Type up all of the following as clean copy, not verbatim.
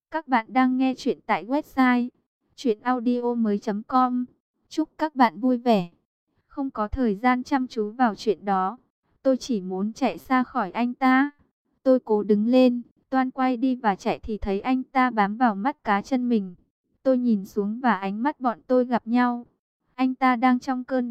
Các bạn đang nghe chuyện tại website chuyenaudio.com. Chúc các bạn vui vẻ. Không có thời gian chăm chú vào chuyện đó. Tôi chỉ muốn chạy xa khỏi anh ta. Tôi cố đứng lên, toan quay đi và chạy thì thấy anh ta bám vào mắt cá chân mình. Tôi nhìn xuống và ánh mắt bọn tôi gặp nhau. Anh ta đang trong cơn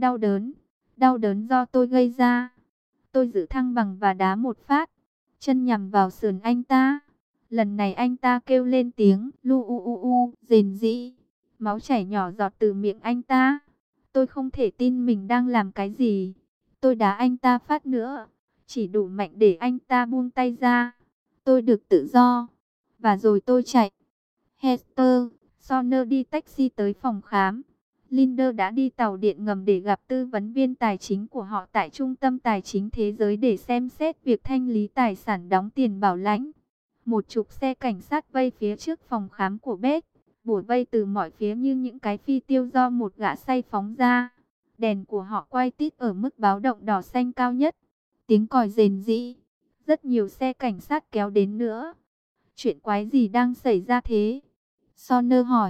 đau đớn do tôi gây ra. Tôi giữ thăng bằng và đá một phát, chân nhằm vào sườn anh ta. Lần này anh ta kêu lên tiếng lu u u u, rền rĩ. Máu chảy nhỏ giọt từ miệng anh ta. Tôi không thể tin mình đang làm cái gì. Tôi đá anh ta phát nữa, chỉ đủ mạnh để anh ta buông tay ra. Tôi được tự do. Và rồi tôi chạy. Hester, Sonner đi taxi tới phòng khám. Linder đã đi tàu điện ngầm để gặp tư vấn viên tài chính của họ tại Trung tâm Tài chính Thế giới để xem xét việc thanh lý tài sản đóng tiền bảo lãnh. Một chục xe cảnh sát vây phía trước phòng khám của Beth, bủa vây từ mọi phía như những cái phi tiêu do một gã say phóng ra. Đèn của họ quay tít ở mức báo động đỏ xanh cao nhất. Tiếng còi rền rĩ. Rất nhiều xe cảnh sát kéo đến nữa. Chuyện quái gì đang xảy ra thế? Sonner hỏi.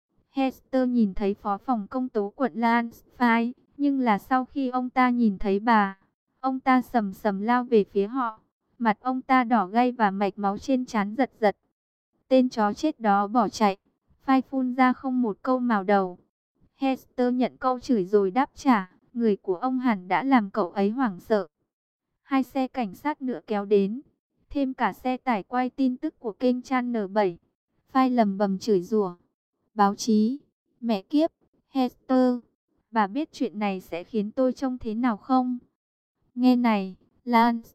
Hester nhìn thấy phó phòng công tố quận Lansford, nhưng là sau khi ông ta nhìn thấy bà, ông ta sầm sầm lao về phía họ. Mặt ông ta đỏ gay và mạch máu trên trán giật giật. Tên chó chết đó bỏ chạy. Phai phun ra không một câu mào đầu. Hester nhận câu chửi rồi đáp trả. Người của ông hẳn đã làm cậu ấy hoảng sợ. Hai xe cảnh sát nữa kéo đến. Thêm cả xe tải quay tin tức của kênh Channel 7. Phai lầm bầm chửi rủa. Báo chí. Mẹ kiếp. Hester. Bà biết chuyện này sẽ khiến tôi trông thế nào không? Nghe này, Lance.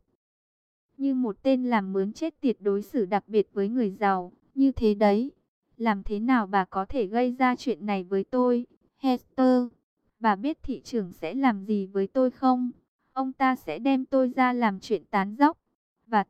Như một tên làm mướn chết tiệt đối xử đặc biệt với người giàu, như thế đấy. Làm thế nào bà có thể gây ra chuyện này với tôi, Hester? Bà biết thị trưởng sẽ làm gì với tôi không? Ông ta sẽ đem tôi ra làm chuyện tán dóc. Và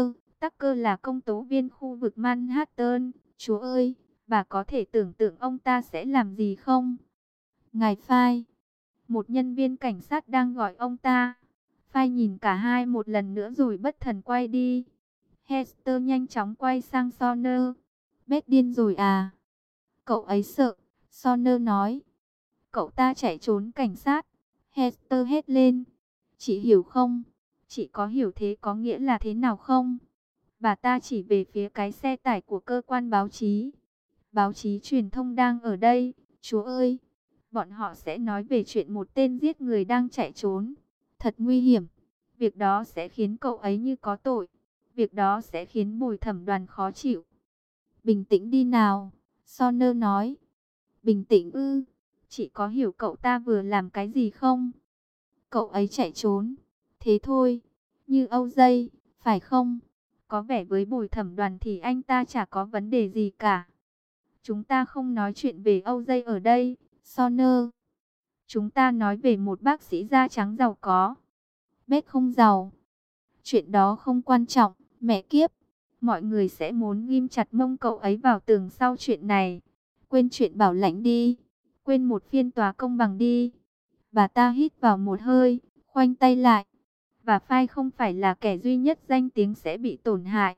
Tucker là công tố viên khu vực Manhattan. Chúa ơi, bà có thể tưởng tượng ông ta sẽ làm gì không? Ngài Phai, một nhân viên cảnh sát đang gọi ông ta. Phai nhìn cả hai một lần nữa rồi bất thần quay đi. Hester nhanh chóng quay sang Sonner. Beth điên rồi à? Cậu ấy sợ, Sonner nói. Cậu ta chạy trốn cảnh sát. Hester hét lên. Chị hiểu không? Chị có hiểu thế có nghĩa là thế nào không? Bà ta chỉ về phía cái xe tải của cơ quan báo chí. Báo chí truyền thông đang ở đây, chúa ơi. Bọn họ sẽ nói về chuyện một tên giết người đang chạy trốn. Thật nguy hiểm. Việc đó sẽ khiến cậu ấy như có tội. Việc đó sẽ khiến bồi thẩm đoàn khó chịu. Bình tĩnh đi nào, Sonner nói. Bình tĩnh ư? Chị có hiểu cậu ta vừa làm cái gì không? Cậu ấy chạy trốn. Thế thôi. Như Âu Dây, phải không? Có vẻ với bồi thẩm đoàn thì anh ta chả có vấn đề gì cả. Chúng ta không nói chuyện về Âu Dây ở đây, Sonner. Chúng ta nói về một bác sĩ da trắng giàu có. Beth không giàu. Chuyện đó không quan trọng, mẹ kiếp. Mọi người sẽ muốn ghim chặt mông cậu ấy vào tường sau chuyện này. Quên chuyện bảo lãnh đi. Quên một phiên tòa công bằng đi. Bà ta hít vào một hơi, khoanh tay lại. Và Phai không phải là kẻ duy nhất danh tiếng sẽ bị tổn hại.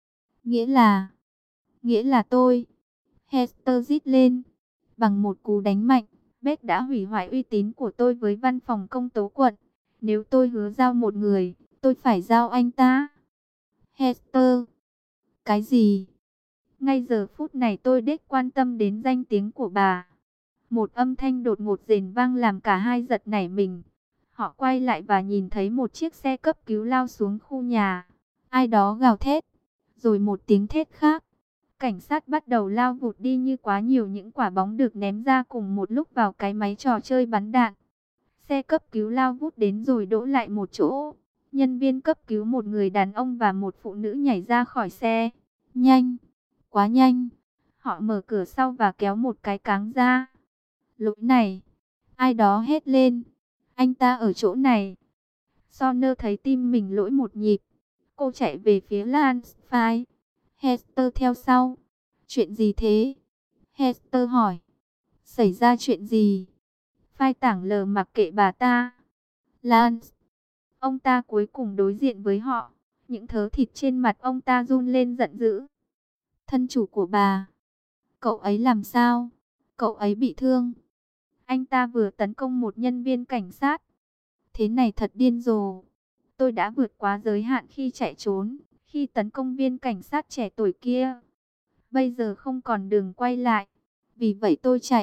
Nghĩa là tôi. Hester rít lên. Bằng một cú đánh mạnh, Beth đã hủy hoại uy tín của tôi với văn phòng công tố quận. Nếu tôi hứa giao một người, tôi phải giao anh ta. Hester. Cái gì? Ngay giờ phút này tôi đếch quan tâm đến danh tiếng của bà. Một âm thanh đột ngột rền vang làm cả hai giật nảy mình. Họ quay lại và nhìn thấy một chiếc xe cấp cứu lao xuống khu nhà. Ai đó gào thét. Rồi một tiếng thét khác. Cảnh sát bắt đầu lao vụt đi như quá nhiều những quả bóng được ném ra cùng một lúc vào cái máy trò chơi bắn đạn. Xe cấp cứu lao vút đến rồi đỗ lại một chỗ. Nhân viên cấp cứu một người đàn ông và một phụ nữ nhảy ra khỏi xe. Nhanh, quá nhanh. Họ mở cửa sau và kéo một cái cáng ra. Lỗi này, ai đó hét lên. Anh ta ở chỗ này. Sonner thấy tim mình lỗi một nhịp. Cô chạy về phía Lansford. Hester theo sau. Chuyện gì thế? Hester hỏi. Xảy ra chuyện gì? Phai tảng lờ mặc kệ bà ta. Lance. Ông ta cuối cùng đối diện với họ. Những thớ thịt trên mặt ông ta run lên giận dữ. Thân chủ của bà. Cậu ấy làm sao? Cậu ấy bị thương. Anh ta vừa tấn công một nhân viên cảnh sát. Thế này thật điên rồ. Tôi đã vượt quá giới hạn khi chạy trốn, khi tấn công viên cảnh sát trẻ tuổi kia. Bây giờ không còn đường quay lại. Vì vậy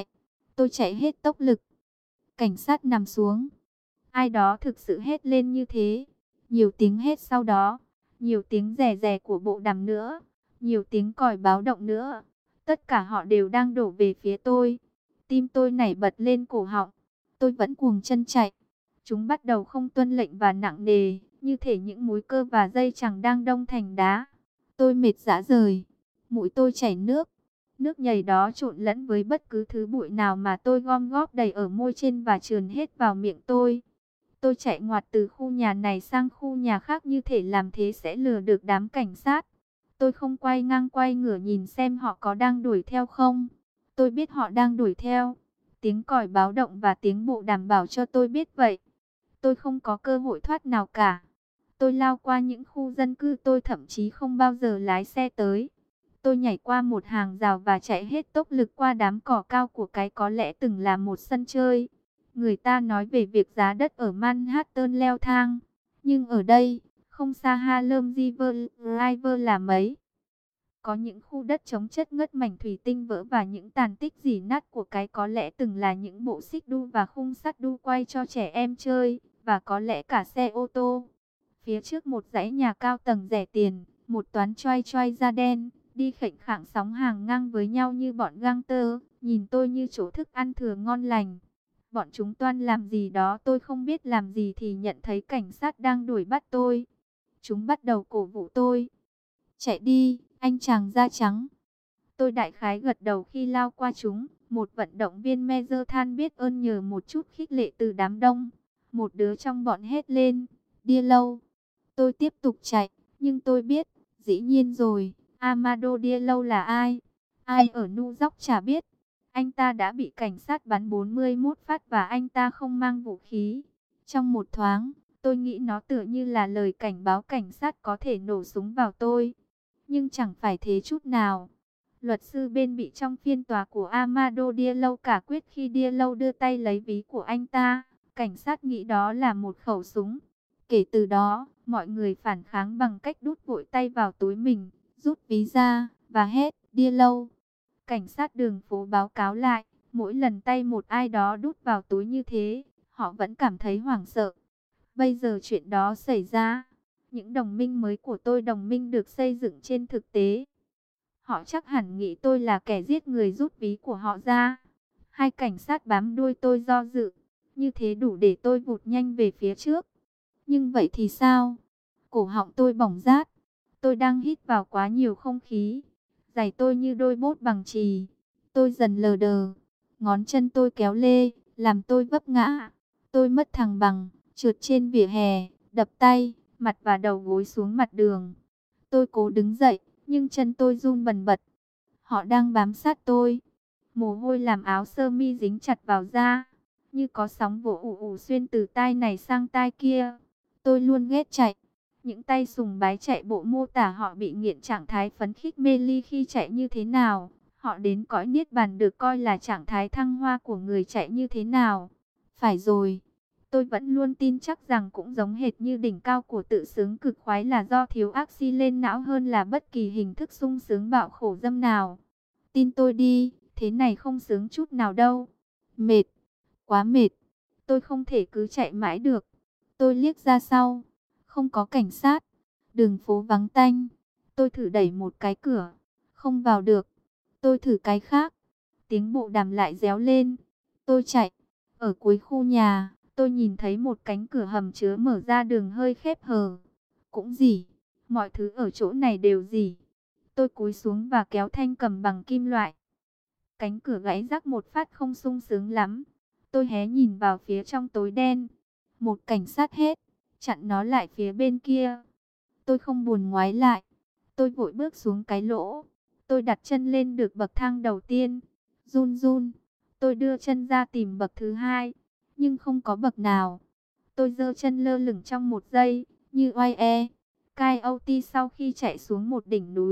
tôi chạy hết tốc lực. Cảnh sát nằm xuống. Ai đó thực sự hét lên như thế. Nhiều tiếng hét sau đó. Nhiều tiếng rè rè của bộ đàm nữa. Nhiều tiếng còi báo động nữa. Tất cả họ đều đang đổ về phía tôi. Tim tôi nảy bật lên cổ họng. Tôi vẫn cuồng chân chạy. Chúng bắt đầu không tuân lệnh và nặng nề, như thể những múi cơ và dây chằng đang đông thành đá. Tôi mệt rã rời. Mũi tôi chảy nước. Nước nhầy đó trộn lẫn với bất cứ thứ bụi nào mà tôi gom góp đầy ở môi trên và trườn hết vào miệng tôi. Tôi chạy ngoặt từ khu nhà này sang khu nhà khác như thể làm thế sẽ lừa được đám cảnh sát. Tôi không quay ngang quay ngửa nhìn xem họ có đang đuổi theo không. Tôi biết họ đang đuổi theo. Tiếng còi báo động và tiếng bộ đàm bảo cho tôi biết vậy. Tôi không có cơ hội thoát nào cả. Tôi lao qua những khu dân cư tôi thậm chí không bao giờ lái xe tới. Tôi nhảy qua một hàng rào và chạy hết tốc lực qua đám cỏ cao của cái có lẽ từng là một sân chơi. Người ta nói về việc giá đất ở Manhattan leo thang. Nhưng ở đây, không xa Harlem River là mấy. Có những khu đất trống chất ngất mảnh thủy tinh vỡ và những tàn tích rỉ nát của cái có lẽ từng là những bộ xích đu và khung sắt đu quay cho trẻ em chơi, và có lẽ cả xe ô tô. Phía trước một dãy nhà cao tầng rẻ tiền, một toán choai choai da đen, đi khệnh khạng sóng hàng ngang với nhau như bọn gangster, nhìn tôi như chỗ thức ăn thừa ngon lành. Bọn chúng toan làm gì đó tôi không biết làm gì thì nhận thấy cảnh sát đang đuổi bắt tôi. Chúng bắt đầu cổ vũ tôi. Chạy đi, anh chàng da trắng. Tôi đại khái gật đầu khi lao qua chúng. Một vận động viên me dơ than biết ơn nhờ một chút khích lệ từ đám đông. Một đứa trong bọn hét lên, Đia Lâu. Tôi tiếp tục chạy, nhưng tôi biết, dĩ nhiên rồi, Amado Đia Lâu là ai? Ai ở New York chả biết. Anh ta đã bị cảnh sát bắn 41 phát và anh ta không mang vũ khí. Trong một thoáng, tôi nghĩ nó tựa như là lời cảnh báo cảnh sát có thể nổ súng vào tôi. Nhưng chẳng phải thế chút nào. Luật sư bên bị trong phiên tòa của Amado Đia Lâu cả quyết khi Đia Lâu đưa tay lấy ví của anh ta. Cảnh sát nghĩ đó là một khẩu súng. Kể từ đó, mọi người phản kháng bằng cách đút vội tay vào túi mình, rút ví ra, và hét, Đia Lâu. Cảnh sát đường phố báo cáo lại, mỗi lần tay một ai đó đút vào túi như thế, họ vẫn cảm thấy hoảng sợ. Bây giờ chuyện đó xảy ra. Những đồng minh mới của tôi đồng minh được xây dựng trên thực tế. Họ chắc hẳn nghĩ tôi là kẻ giết người rút ví của họ ra. Hai cảnh sát bám đuôi tôi do dự. Như thế đủ để tôi vụt nhanh về phía trước. Nhưng vậy thì sao? Cổ họng tôi bỏng rát. Tôi đang hít vào quá nhiều không khí. Giày tôi như đôi bốt bằng chì. Tôi dần lờ đờ. Ngón chân tôi kéo lê, làm tôi vấp ngã. Tôi mất thăng bằng, trượt trên vỉa hè, đập tay, mặt và đầu gối xuống mặt đường. Tôi cố đứng dậy, nhưng chân tôi run bần bật. Họ đang bám sát tôi. Mồ hôi làm áo sơ mi dính chặt vào da, như có sóng vỗ ù ù xuyên từ tai này sang tai kia. Tôi luôn ghét chạy. Những tay sùng bái chạy bộ mô tả họ bị nghiện trạng thái phấn khích mê ly khi chạy như thế nào. Họ đến cõi niết bàn được coi là trạng thái thăng hoa của người chạy như thế nào. Phải rồi. Tôi vẫn luôn tin chắc rằng cũng giống hệt như đỉnh cao của tự sướng cực khoái là do thiếu oxy lên não hơn là bất kỳ hình thức sung sướng bạo khổ dâm nào. Tin tôi đi, thế này không sướng chút nào đâu. Mệt, quá mệt. Tôi không thể cứ chạy mãi được. Tôi liếc ra sau. Không có cảnh sát. Đường phố vắng tanh. Tôi thử đẩy một cái cửa. Không vào được. Tôi thử cái khác. Tiếng bộ đàm lại réo lên. Tôi chạy. Ở cuối khu nhà, tôi nhìn thấy một cánh cửa hầm chứa mở ra đường hơi khép hờ. Cũng rỉ. Mọi thứ ở chỗ này đều rỉ. Tôi cúi xuống và kéo thanh cầm bằng kim loại. Cánh cửa gãy rắc một phát không sung sướng lắm. Tôi hé nhìn vào phía trong tối đen. Một cảnh sát hết, chặn nó lại phía bên kia. Tôi không buồn ngoái lại. Tôi vội bước xuống cái lỗ. Tôi đặt chân lên được bậc thang đầu tiên. Run run. Tôi đưa chân ra tìm bậc thứ hai. Nhưng không có bậc nào. Tôi giơ chân lơ lửng trong một giây. Như oai e. Coyote sau khi chạy xuống một đỉnh núi.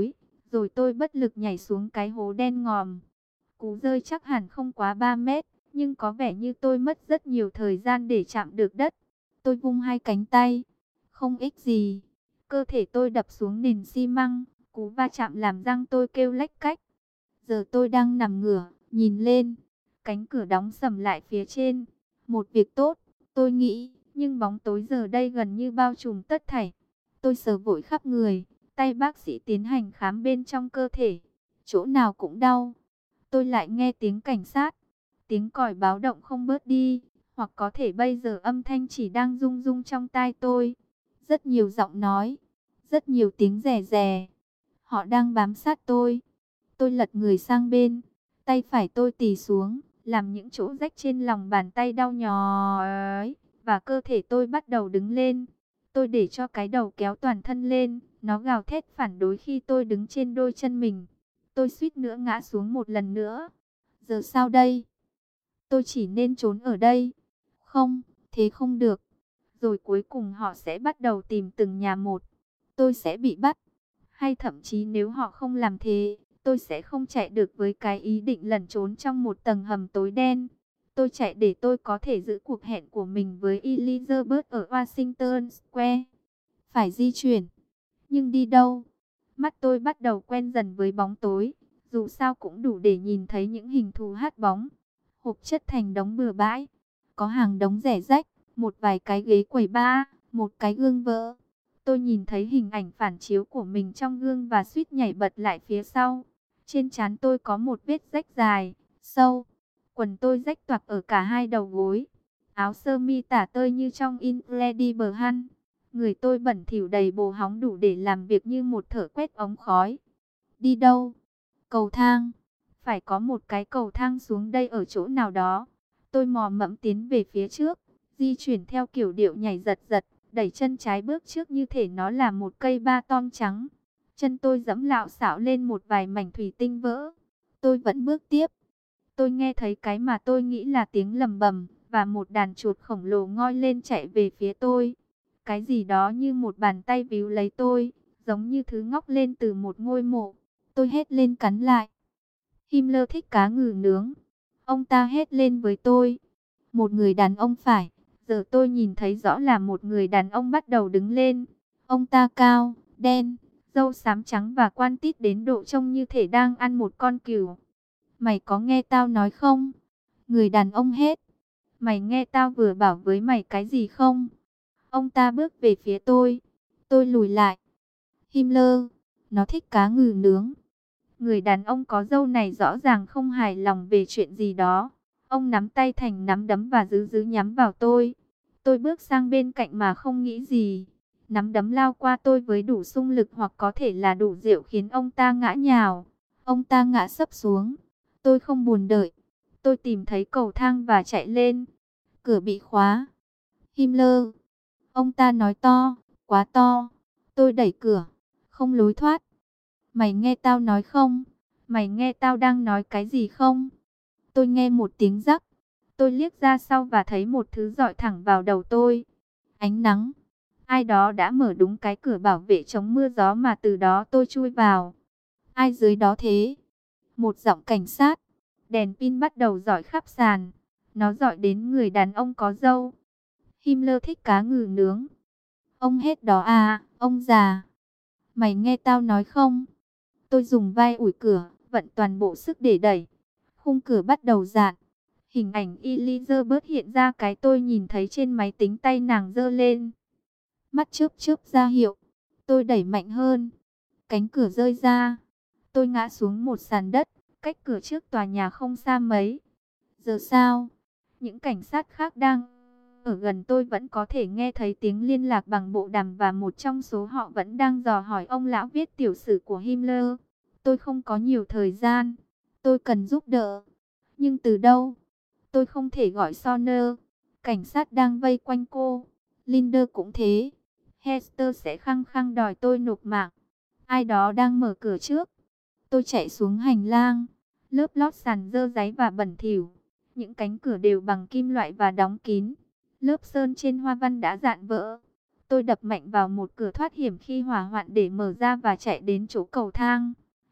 Rồi tôi bất lực nhảy xuống cái hố đen ngòm. Cú rơi chắc hẳn không quá 3 mét, nhưng có vẻ như tôi mất rất nhiều thời gian để chạm được đất. Tôi vung hai cánh tay, không ích gì. Cơ thể tôi đập xuống nền xi măng, cú va chạm làm răng tôi kêu lách cách. Giờ tôi đang nằm ngửa, nhìn lên, cánh cửa đóng sầm lại phía trên. Một việc tốt, tôi nghĩ, nhưng bóng tối giờ đây gần như bao trùm tất thảy. Tôi sờ vội khắp người, tay bác sĩ tiến hành khám bên trong cơ thể. Chỗ nào cũng đau. Tôi lại nghe tiếng cảnh sát. Tiếng còi báo động không bớt đi. Hoặc có thể bây giờ âm thanh chỉ đang rung rung trong tai tôi. Rất nhiều giọng nói. Rất nhiều tiếng rè rè. Họ đang bám sát tôi. Tôi lật người sang bên. Tay phải tôi tì xuống. Làm những chỗ rách trên lòng bàn tay đau nhói. Và cơ thể tôi bắt đầu đứng lên. Tôi để cho cái đầu kéo toàn thân lên. Nó gào thét phản đối khi tôi đứng trên đôi chân mình. Tôi suýt nữa ngã xuống một lần nữa. Giờ sao đây? Tôi chỉ nên trốn ở đây. Không, thế không được. Rồi cuối cùng họ sẽ bắt đầu tìm từng nhà một. Tôi sẽ bị bắt. Hay thậm chí nếu họ không làm thế, tôi sẽ không chạy được với cái ý định lẩn trốn trong một tầng hầm tối đen. Tôi chạy để tôi có thể giữ cuộc hẹn của mình với Elizabeth ở Washington Square. Phải di chuyển. Nhưng đi đâu? Mắt tôi bắt đầu quen dần với bóng tối. Dù sao cũng đủ để nhìn thấy những hình thù hát bóng. Hộp chất thành đống bừa bãi. Có hàng đống rẻ rách, một vài cái ghế quầy bar, một cái gương vỡ. Tôi nhìn thấy hình ảnh phản chiếu của mình trong gương và suýt nhảy bật lại phía sau. Trên trán tôi có một vết rách dài, sâu. Quần tôi rách toạc ở cả hai đầu gối. Áo sơ mi tả tơi như trong Incredible Hulk. Người tôi bẩn thỉu đầy bồ hóng đủ để làm việc như một thợ quét ống khói. Đi đâu? Cầu thang. Phải có một cái cầu thang xuống đây ở chỗ nào đó. Tôi mò mẫm tiến về phía trước, di chuyển theo kiểu điệu nhảy giật giật, đẩy chân trái bước trước như thể nó là một cây ba tom trắng. Chân tôi giẫm lạo xạo lên một vài mảnh thủy tinh vỡ. Tôi vẫn bước tiếp. Tôi nghe thấy cái mà tôi nghĩ là tiếng lầm bầm, và một đàn chuột khổng lồ ngoi lên chạy về phía tôi. Cái gì đó như một bàn tay víu lấy tôi, giống như thứ ngóc lên từ một ngôi mộ. Tôi hét lên cắn lại. Himmler thích cá ngừ nướng. Ông ta hét lên với tôi. Một người đàn ông phải. Giờ tôi nhìn thấy rõ là một người đàn ông bắt đầu đứng lên. Ông ta cao, đen, râu xám trắng và quan tít đến độ trông như thể đang ăn một con cừu. Mày có nghe tao nói không? Người đàn ông hét. Mày nghe tao vừa bảo với mày cái gì không? Ông ta bước về phía tôi. Tôi lùi lại. Himmler, nó thích cá ngừ nướng. Người đàn ông có râu này rõ ràng không hài lòng về chuyện gì đó. Ông nắm tay thành nắm đấm và giữ giữ nhắm vào tôi. Tôi bước sang bên cạnh mà không nghĩ gì. Nắm đấm lao qua tôi với đủ xung lực hoặc có thể là đủ rượu khiến ông ta ngã nhào. Ông ta ngã sấp xuống. Tôi không buồn đợi. Tôi tìm thấy cầu thang và chạy lên. Cửa bị khóa. Himmler. Ông ta nói to, quá to. Tôi đẩy cửa. Không lối thoát. Mày nghe tao nói không? Mày nghe tao đang nói cái gì không? Tôi nghe một tiếng rắc. Tôi liếc ra sau và thấy một thứ rọi thẳng vào đầu tôi. Ánh nắng. Ai đó đã mở đúng cái cửa bảo vệ chống mưa gió mà từ đó tôi chui vào. Ai dưới đó thế? Một giọng cảnh sát. Đèn pin bắt đầu rọi khắp sàn. Nó rọi đến người đàn ông có râu. Himmler thích cá ngừ nướng. Ông hết đó à, ông già. Mày nghe tao nói không? Tôi dùng vai ủi cửa, vận toàn bộ sức để đẩy. Khung cửa bắt đầu dạn. Hình ảnh Elizabeth hiện ra cái tôi nhìn thấy trên máy tính tay nàng giơ lên. Mắt chớp chớp ra hiệu. Tôi đẩy mạnh hơn. Cánh cửa rơi ra. Tôi ngã xuống một sàn đất, cách cửa trước tòa nhà không xa mấy. Giờ sao? Những cảnh sát khác đang ở gần tôi vẫn có thể nghe thấy tiếng liên lạc bằng bộ đàm và một trong số họ vẫn đang dò hỏi ông lão viết tiểu sử của Himmler. Tôi không có nhiều thời gian. Tôi cần giúp đỡ. Nhưng từ đâu? Tôi không thể gọi Sonner. Cảnh sát đang vây quanh cô. Linder cũng thế. Hester sẽ khăng khăng đòi tôi nộp mạng. Ai đó đang mở cửa trước. Tôi chạy xuống hành lang. Lớp lót sàn dơ dáy và bẩn thỉu. Những cánh cửa đều bằng kim loại và đóng kín. Lớp sơn trên hoa văn đã rạn vỡ. Tôi đập mạnh vào một cửa thoát hiểm khi hỏa hoạn để mở ra và chạy đến chỗ cầu thang.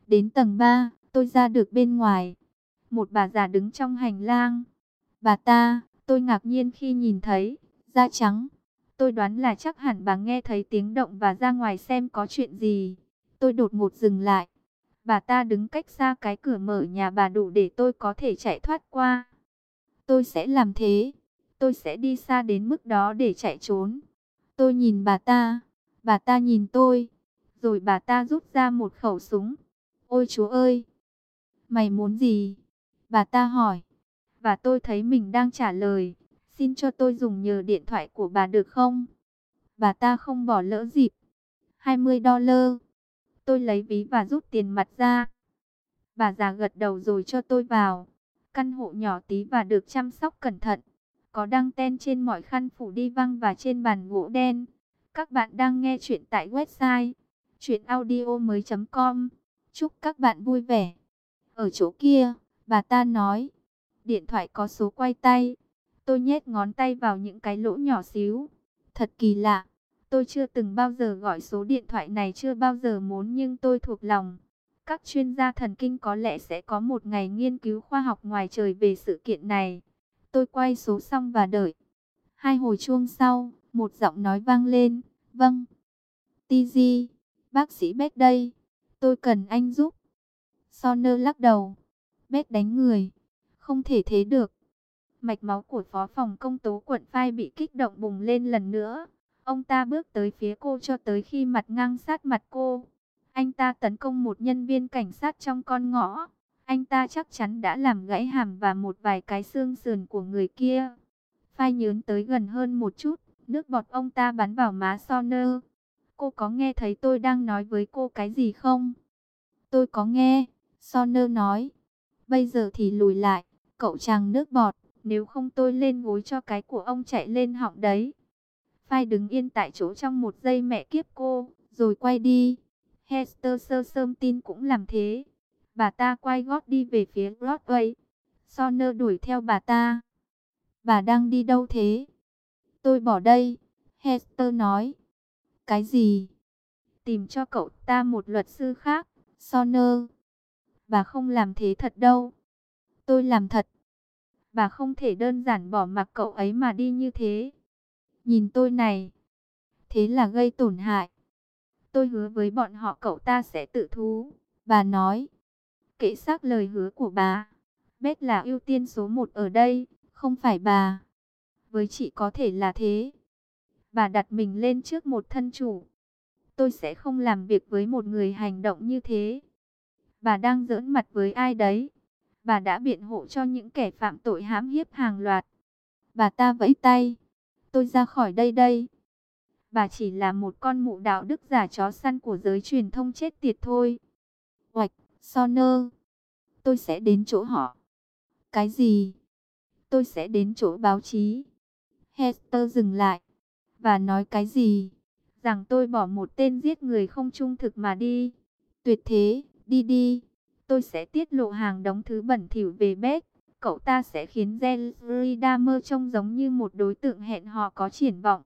Đến tầng 3, tôi ra được bên ngoài. Một bà già đứng trong hành lang. Bà ta, tôi ngạc nhiên khi nhìn thấy, da trắng. Tôi đoán là chắc hẳn bà nghe thấy tiếng động và ra ngoài xem có chuyện gì. Tôi đột ngột dừng lại. Bà ta đứng cách xa cái cửa mở nhà bà đủ để tôi có thể chạy thoát qua. Tôi sẽ làm thế. Tôi sẽ đi xa đến mức đó để chạy trốn. Tôi nhìn bà ta nhìn tôi. Rồi bà ta rút ra một khẩu súng. Ôi chúa ơi! Mày muốn gì? Bà ta hỏi. Và tôi thấy mình đang trả lời. Xin cho tôi dùng nhờ điện thoại của bà được không? Bà ta không bỏ lỡ dịp. $20. Tôi lấy ví và rút tiền mặt ra. Bà già gật đầu rồi cho tôi vào. Căn hộ nhỏ tí và được chăm sóc cẩn thận. Có đăng ten trên mọi khăn phủ đi văng và trên bàn gỗ đen. Các bạn đang nghe chuyện tại website chuyenaudio.com. Chúc các bạn vui vẻ. Ở chỗ kia, bà ta nói, điện thoại có số quay tay. Tôi nhét ngón tay vào những cái lỗ nhỏ xíu. Thật kỳ lạ. Tôi chưa từng bao giờ gọi số điện thoại này, chưa bao giờ muốn, nhưng tôi thuộc lòng. Các chuyên gia thần kinh có lẽ sẽ có một ngày nghiên cứu khoa học ngoài trời về sự kiện này. Tôi quay số xong và đợi. 2 hồi chuông sau, một giọng nói vang lên. Vâng. TG, bác sĩ Beck đây. Tôi cần anh giúp. Sonner lắc đầu. Beck đánh người. Không thể thế được. Mạch máu của phó phòng công tố quận Phai bị kích động bùng lên lần nữa. Ông ta bước tới phía cô cho tới khi mặt ngang sát mặt cô. Anh ta tấn công một nhân viên cảnh sát trong con ngõ. Anh ta chắc chắn đã làm gãy hàm và một vài cái xương sườn của người kia. Phai nhớn tới gần hơn một chút. Nước bọt ông ta bắn vào má Sonner. Cô có nghe thấy tôi đang nói với cô cái gì không? Tôi có nghe, Sonner nói. Bây giờ thì lùi lại, cậu chàng nước bọt. Nếu không tôi lên gối cho cái của ông chạy lên họng đấy. Phai đứng yên tại chỗ trong một giây mẹ kiếp cô, rồi quay đi. Hester Summerton cũng làm thế. Bà ta quay gót đi về phía Broadway. Sonner đuổi theo bà ta. Bà đang đi đâu thế? Tôi bỏ đây, Hester nói. Cái gì? Tìm cho cậu ta một luật sư khác, Sonner. Bà không làm thế thật đâu. Tôi làm thật. Bà không thể đơn giản bỏ mặc cậu ấy mà đi như thế. Nhìn tôi này. Thế là gây tổn hại. Tôi hứa với bọn họ cậu ta sẽ tự thú. Bà nói. Kệ xác lời hứa của bà. Beck là ưu tiên số 1 ở đây, không phải bà. Với chị có thể là thế. Bà đặt mình lên trước một thân chủ. Tôi sẽ không làm việc với một người hành động như thế. Bà đang giỡn mặt với ai đấy? Bà đã biện hộ cho những kẻ phạm tội hãm hiếp hàng loạt. Bà ta vẫy tay. Tôi ra khỏi đây đây. Bà chỉ là một con mụ đạo đức giả chó săn của giới truyền thông chết tiệt thôi. Oạch, Sonner. Tôi sẽ đến chỗ họ. Cái gì? Tôi sẽ đến chỗ báo chí. Hester dừng lại. Và nói cái gì? Rằng tôi bỏ một tên giết người không trung thực mà đi. Tuyệt thế, đi đi. Tôi sẽ tiết lộ hàng đống thứ bẩn thỉu về Beck. Cậu ta sẽ khiến Jeffrey Dahmer trông giống như một đối tượng hẹn hò có triển vọng.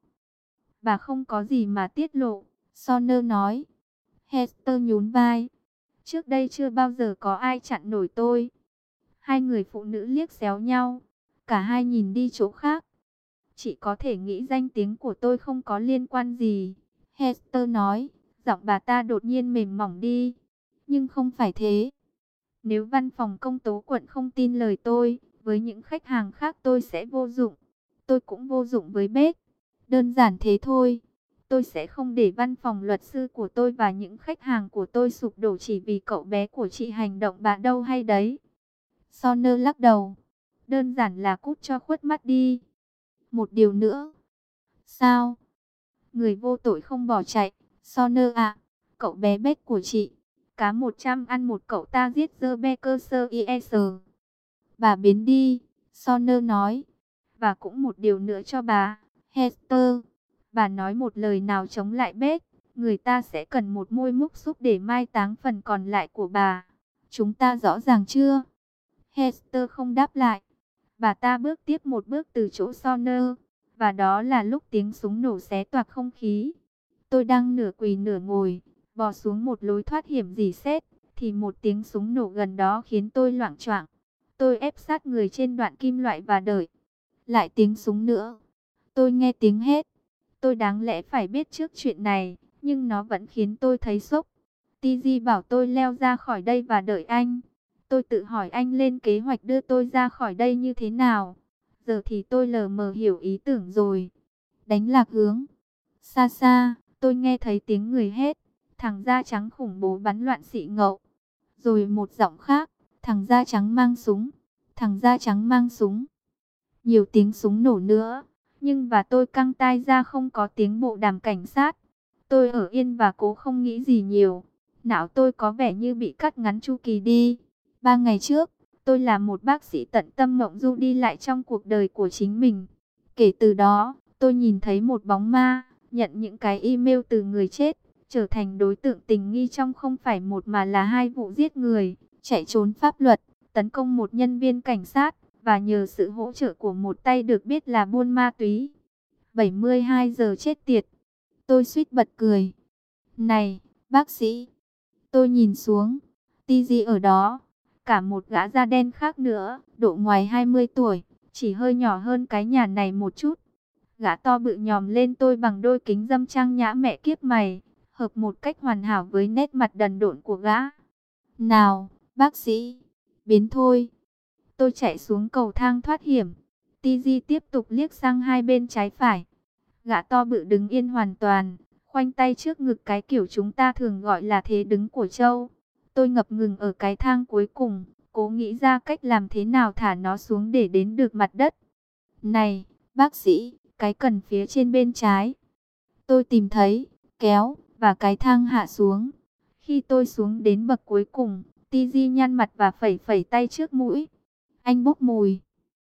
Bà không có gì mà tiết lộ, Sonner nói. Hester nhún vai. Trước đây chưa bao giờ có ai chặn nổi tôi. Hai người phụ nữ liếc xéo nhau. Cả hai nhìn đi chỗ khác. Chị có thể nghĩ danh tiếng của tôi không có liên quan gì, Hester nói. Giọng bà ta đột nhiên mềm mỏng đi. Nhưng không phải thế. Nếu văn phòng công tố quận không tin lời tôi, với những khách hàng khác tôi sẽ vô dụng. Tôi cũng vô dụng với Beck. Đơn giản thế thôi. Tôi sẽ không để văn phòng luật sư của tôi và những khách hàng của tôi sụp đổ chỉ vì cậu bé của chị hành động bạ đâu hay đấy. Sonner lắc đầu. Đơn giản là cút cho khuất mắt đi. Một điều nữa. Sao? Người vô tội không bỏ chạy. Sonner à, cậu bé Beck của chị. Cá 100 ăn một cậu ta giết Rebecca Ies. Bà biến đi, Sonner nói. Và cũng một điều nữa cho bà, Hester. Bà nói một lời nào chống lại Beck, người ta sẽ cần một môi múc xúc để mai táng phần còn lại của bà. Chúng ta rõ ràng chưa? Hester không đáp lại. Bà ta bước tiếp một bước từ chỗ Sonner. Và đó là lúc tiếng súng nổ xé toạc không khí. Tôi đang nửa quỳ nửa ngồi, bò xuống một lối thoát hiểm rỉ sét. thì một tiếng súng nổ gần đó khiến tôi loạng choạng. Tôi ép sát người trên đoạn kim loại và đợi. Lại tiếng súng nữa. Tôi nghe tiếng hét. Tôi đáng lẽ phải biết trước chuyện này, nhưng nó vẫn khiến tôi thấy sốc. TG bảo tôi leo ra khỏi đây và đợi anh. Tôi tự hỏi anh lên kế hoạch đưa tôi ra khỏi đây như thế nào. Giờ thì tôi lờ mờ hiểu ý tưởng rồi. Đánh lạc hướng. Xa xa, tôi nghe thấy tiếng người hét. Thằng da trắng khủng bố bắn loạn xị ngậu. Rồi một giọng khác. Thằng da trắng mang súng. Thằng da trắng mang súng. Nhiều tiếng súng nổ nữa. Nhưng và tôi căng tai ra không có tiếng bộ đàm cảnh sát. Tôi ở yên và cố không nghĩ gì nhiều. Não tôi có vẻ như bị cắt ngắn chu kỳ đi. 3 ngày trước, tôi là một bác sĩ tận tâm mộng du đi lại trong cuộc đời của chính mình. Kể từ đó, tôi nhìn thấy một bóng ma, nhận những cái email từ người chết, trở thành đối tượng tình nghi trong không phải một mà là 2 vụ giết người, chạy trốn pháp luật, tấn công một nhân viên cảnh sát, và nhờ sự hỗ trợ của một tay được biết là buôn ma túy. 72 giờ chết tiệt. Tôi suýt bật cười. Này, bác sĩ. Tôi nhìn xuống. TG ở đó. Cả một gã da đen khác nữa, độ ngoài 20 tuổi, chỉ hơi nhỏ hơn cái nhà này một chút. Gã to bự nhòm lên tôi bằng đôi kính râm trang nhã mẹ kiếp mày, hợp một cách hoàn hảo với nét mặt đần độn của gã. Nào, bác sĩ, biến thôi. Tôi chạy xuống cầu thang thoát hiểm. TG tiếp tục liếc sang hai bên trái phải. Gã to bự đứng yên hoàn toàn, khoanh tay trước ngực cái kiểu chúng ta thường gọi là thế đứng của trâu. Tôi ngập ngừng ở cái thang cuối cùng, cố nghĩ ra cách làm thế nào thả nó xuống để đến được mặt đất. Này, bác sĩ, cái cần phía trên bên trái. Tôi tìm thấy, kéo, và cái thang hạ xuống. Khi tôi xuống đến bậc cuối cùng, TG nhăn mặt và phẩy phẩy tay trước mũi. Anh bốc mùi.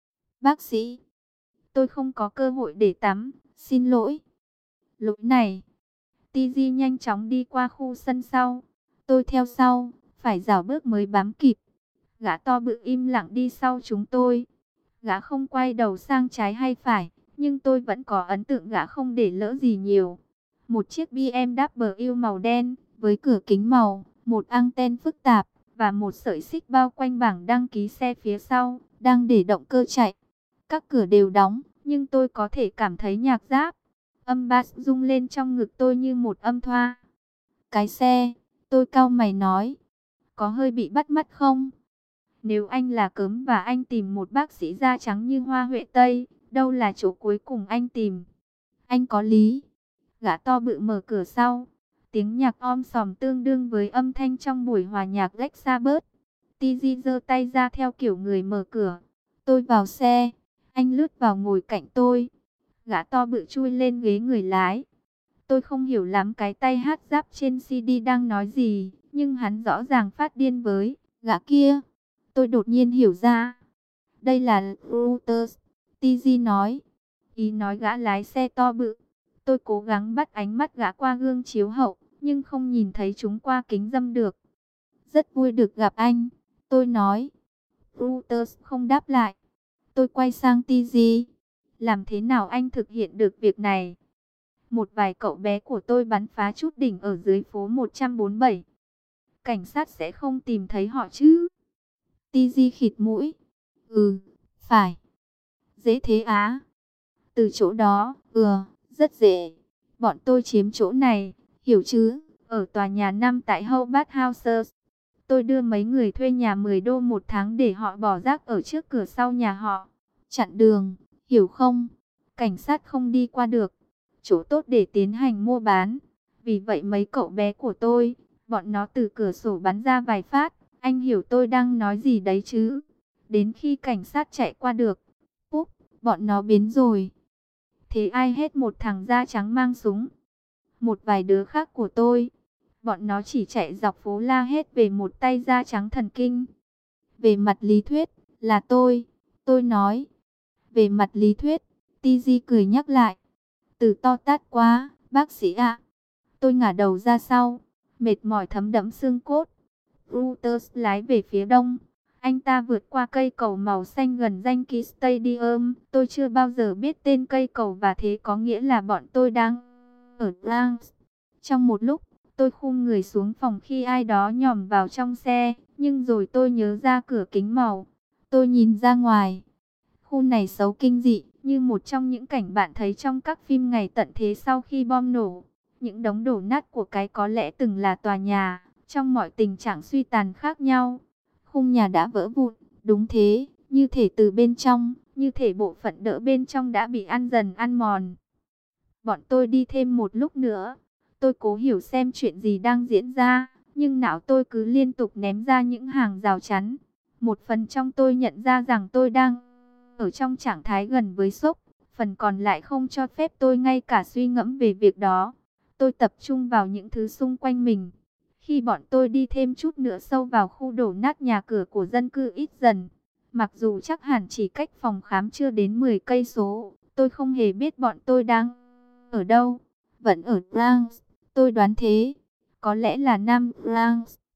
Bác sĩ, tôi không có cơ hội để tắm, xin lỗi. Lỗi này. TG nhanh chóng đi qua khu sân sau. Tôi theo sau, phải dạo bước mới bám kịp. Gã to bự im lặng đi sau chúng tôi. Gã không quay đầu sang trái hay phải, nhưng tôi vẫn có ấn tượng gã không để lỡ gì nhiều. Một chiếc BMW màu đen, với cửa kính màu, một anten phức tạp, và một sợi xích bao quanh bảng đăng ký xe phía sau, đang để động cơ chạy. Các cửa đều đóng, nhưng tôi có thể cảm thấy nhạc giáp. Âm bass rung lên trong ngực tôi như một âm thoa. Cái xe, tôi cau mày nói, có hơi bị bắt mắt không? Nếu anh là cớm và anh tìm một bác sĩ da trắng như Hoa Huệ Tây, đâu là chỗ cuối cùng anh tìm? Anh có lý. Gã to bự mở cửa sau. Tiếng nhạc om sòm tương đương với âm thanh trong buổi hòa nhạc Black Sabbath. TG giơ tay ra theo kiểu người mở cửa. Tôi vào xe. Anh lướt vào ngồi cạnh tôi. Gã to bự chui lên ghế người lái. Tôi không hiểu lắm cái tay hát rap trên CD đang nói gì, nhưng hắn rõ ràng phát điên với gã kia. Tôi đột nhiên hiểu ra. Đây là Reuters, TG nói. Ý nói gã lái xe to bự. Tôi cố gắng bắt ánh mắt gã qua gương chiếu hậu, nhưng không nhìn thấy chúng qua kính râm được. Rất vui được gặp anh, tôi nói. Reuters không đáp lại. Tôi quay sang TG. Làm thế nào anh thực hiện được việc này? Một vài cậu bé của tôi bắn phá chút đỉnh ở dưới phố 147. Cảnh sát sẽ không tìm thấy họ chứ? TG khịt mũi. Ừ, phải. Dễ thế á. Từ chỗ đó, rất dễ. Bọn tôi chiếm chỗ này, hiểu chứ? Ở tòa nhà 5 tại Hobart House. Tôi đưa mấy người thuê nhà 10 đô một tháng để họ bỏ rác ở trước cửa sau nhà họ. Chặn đường, hiểu không? Cảnh sát không đi qua được. Chỗ tốt để tiến hành mua bán. Vì vậy mấy cậu bé của tôi, bọn nó từ cửa sổ bắn ra vài phát. Anh hiểu tôi đang nói gì đấy chứ? Đến khi cảnh sát chạy qua được, Púp, bọn nó biến rồi. Thế ai hết một thằng da trắng mang súng? Một vài đứa khác của tôi. Bọn nó chỉ chạy dọc phố la hét về một tay da trắng thần kinh. Về mặt lý thuyết, là tôi nói. Về mặt lý thuyết, TG cười nhắc lại. Từ to tát quá, bác sĩ ạ. Tôi ngả đầu ra sau, mệt mỏi thấm đẫm xương cốt. Reuters lái về phía đông. Anh ta vượt qua cây cầu màu xanh gần Yankee Stadium. Tôi chưa bao giờ biết tên cây cầu và thế có nghĩa là bọn tôi đang ở Bronx. Trong một lúc, Tôi khum người xuống phòng khi ai đó nhòm vào trong xe, nhưng rồi tôi nhớ ra cửa kính màu. Tôi nhìn ra ngoài. Khu này xấu kinh dị, như một trong những cảnh bạn thấy trong các phim ngày tận thế sau khi bom nổ. Những đống đổ nát của cái có lẽ từng là tòa nhà, trong mọi tình trạng suy tàn khác nhau. Khung nhà đã vỡ vụn, đúng thế, như thể từ bên trong, như thể bộ phận đỡ bên trong đã bị ăn dần ăn mòn. Bọn tôi đi thêm một lúc nữa. Tôi cố hiểu xem chuyện gì đang diễn ra, nhưng não tôi cứ liên tục ném ra những hàng rào chắn. Một phần trong tôi nhận ra rằng tôi đang ở trong trạng thái gần với sốc, phần còn lại không cho phép tôi ngay cả suy ngẫm về việc đó. Tôi tập trung vào những thứ xung quanh mình. Khi bọn tôi đi thêm chút nữa sâu vào khu đổ nát, nhà cửa của dân cư ít dần. Mặc dù chắc hẳn chỉ cách phòng khám chưa đến 10 cây số, tôi không hề biết bọn tôi đang ở đâu. Vẫn ở Bronx, tôi đoán thế. Có lẽ là Nam Bronx.